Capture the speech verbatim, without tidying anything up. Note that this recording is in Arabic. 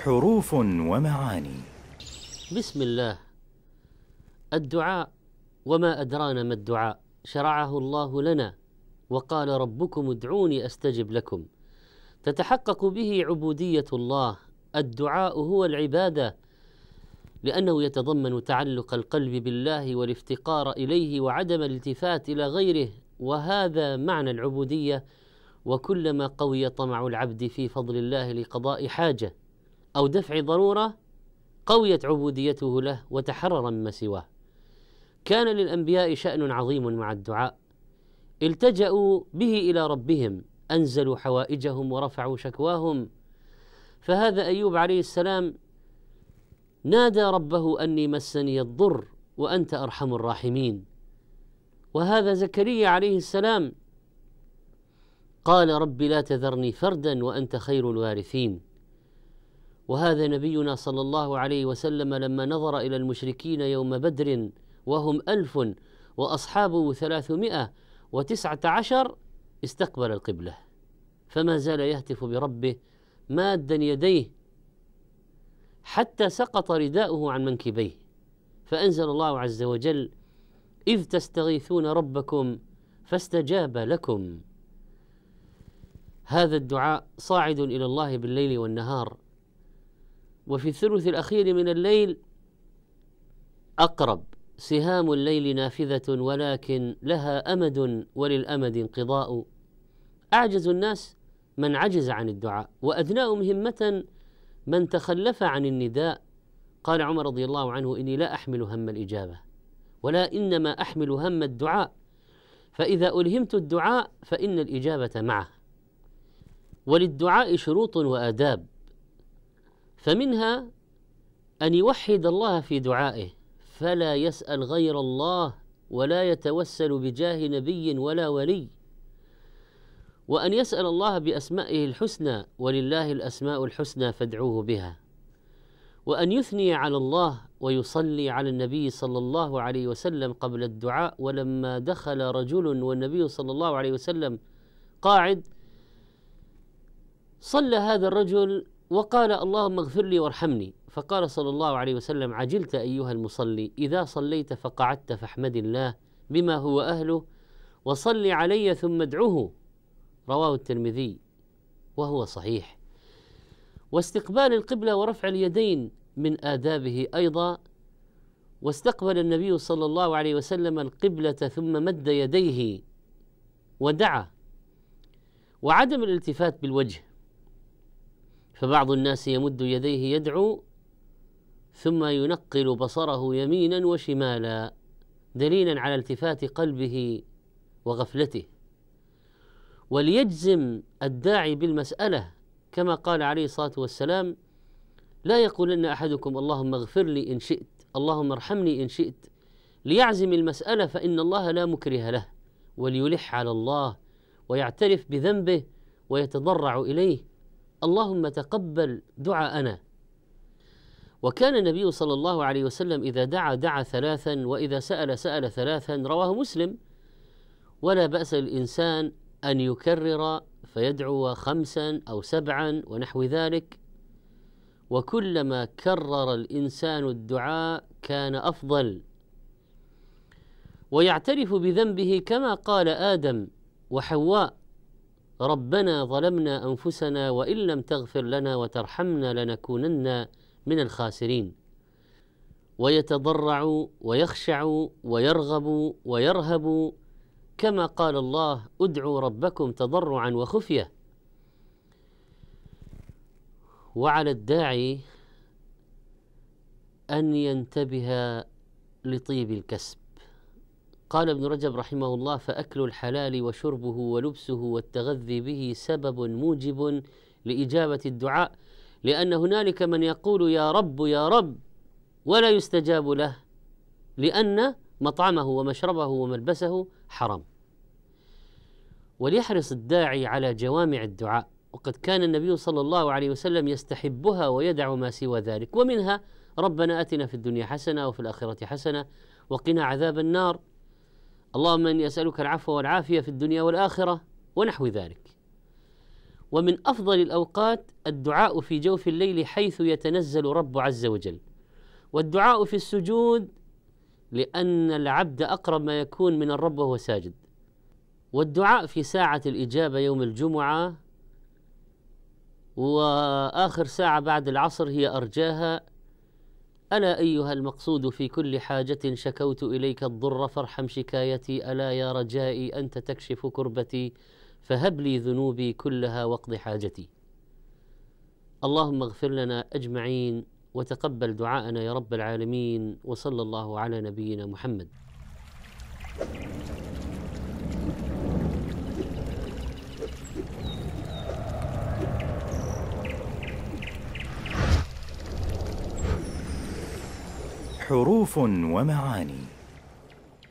حروف ومعاني. بسم الله. الدعاء، وما أدرانا ما الدعاء، شرعه الله لنا وقال ربكم ادعوني أستجب لكم، تتحقق به عبودية الله. الدعاء هو العبادة، لأنه يتضمن تعلق القلب بالله والافتقار إليه وعدم الالتفات إلى غيره، وهذا معنى العبودية. وكلما قوي طمع العبد في فضل الله لقضاء حاجة أو دفع ضرورة قويت عبوديته له وتحرر مما سواه. كان للأنبياء شأن عظيم مع الدعاء، التجأوا به إلى ربهم، أنزلوا حوائجهم ورفعوا شكواهم. فهذا أيوب عليه السلام نادى ربه أني مسني الضر وأنت أرحم الراحمين. وهذا زكريا عليه السلام قال رب لا تذرني فردا وأنت خير الوارثين. وهذا نبينا صلى الله عليه وسلم لما نظر إلى المشركين يوم بدر وهم ألف وأصحابه ثلاثمائة وتسعة عشر استقبل القبلة، فما زال يهتف بربه مادا يديه حتى سقط رداؤه عن منكبيه، فأنزل الله عز وجل إذ تستغيثون ربكم فاستجاب لكم. هذا الدعاء صاعد إلى الله بالليل والنهار، وفي الثلث الأخير من الليل أقرب. سهام الليل نافذة ولكن لها أمد وللأمد انقضاء. أعجز الناس من عجز عن الدعاء، وأدناهم همة من تخلف عن النداء. قال عمر رضي الله عنه إني لا أحمل هم الإجابة ولا إنما أحمل هم الدعاء، فإذا ألهمت الدعاء فإن الإجابة معه. وللدعاء شروط وآداب، فمنها أن يوحد الله في دعائه فلا يسأل غير الله ولا يتوسل بجاه نبي ولا ولي، وأن يسأل الله بأسمائه الحسنى ولله الأسماء الحسنى فادعوه بها، وأن يثني على الله ويصلي على النبي صلى الله عليه وسلم قبل الدعاء. ولما دخل رجل والنبي صلى الله عليه وسلم قاعد صلى هذا الرجل وقال اللهم اغفر لي وارحمني، فقال صلى الله عليه وسلم عجلت أيها المصلي، إذا صليت فقعدت فاحمد الله بما هو أهله وصل علي ثم ادعوه. رواه الترمذي وهو صحيح. واستقبال القبلة ورفع اليدين من آدابه أيضا. واستقبل النبي صلى الله عليه وسلم القبلة ثم مد يديه ودعا. وعدم الالتفات بالوجه، فبعض الناس يمد يديه يدعو ثم ينقل بصره يمينا وشمالا دليلا على التفات قلبه وغفلته. وليجزم الداعي بالمسألة كما قال عليه الصلاة والسلام لا يقولن أحدكم اللهم اغفر لي إن شئت اللهم ارحمني إن شئت، ليعزم المسألة فإن الله لا مكره له، وليلح على الله ويعترف بذنبه ويتضرع إليه اللهم تقبل دعاءنا. وكان النبي صلى الله عليه وسلم إذا دعا دعا ثلاثا وإذا سأل سأل ثلاثا، رواه مسلم. ولا بأس الإنسان أن يكرر فيدعو خمسا أو سبعا ونحو ذلك، وكلما كرر الإنسان الدعاء كان أفضل. ويعترف بذنبه كما قال آدم وحواء ربنا ظلمنا أنفسنا وإن لم تغفر لنا وترحمنا لنكونن من الخاسرين. ويتضرع ويخشع ويرغب ويرهب كما قال الله ادعوا ربكم تضرعا وخفية. وعلى الداعي أن ينتبه لطيب الكسب. قال ابن رجب رحمه الله فأكل الحلال وشربه ولبسه والتغذي به سبب موجب لإجابة الدعاء، لأن هنالك من يقول يا رب يا رب ولا يستجاب له لأن مطعمه ومشربه وملبسه حرام. وليحرص الداعي على جوامع الدعاء، وقد كان النبي صلى الله عليه وسلم يستحبها ويدع ما سوى ذلك، ومنها ربنا آتنا في الدنيا حسنة وفي الآخرة حسنة وقنا عذاب النار، اللهم إني أسألك العفو والعافية في الدنيا والآخرة ونحو ذلك. ومن أفضل الأوقات الدعاء في جوف الليل حيث يتنزل رب عز وجل، والدعاء في السجود لأن العبد أقرب ما يكون من الرب وهو ساجد، والدعاء في ساعة الإجابة يوم الجمعة وآخر ساعة بعد العصر هي أرجاها. ألا أيها المقصود في كل حاجة شكوت إليك الضر فارحم شكايتي، ألا يا رجائي أنت تكشف كربتي فهب لي ذنوبي كلها واقض حاجتي. اللهم اغفر لنا أجمعين وتقبل دعاءنا يا رب العالمين، وصلى الله على نبينا محمد. حروف ومعاني.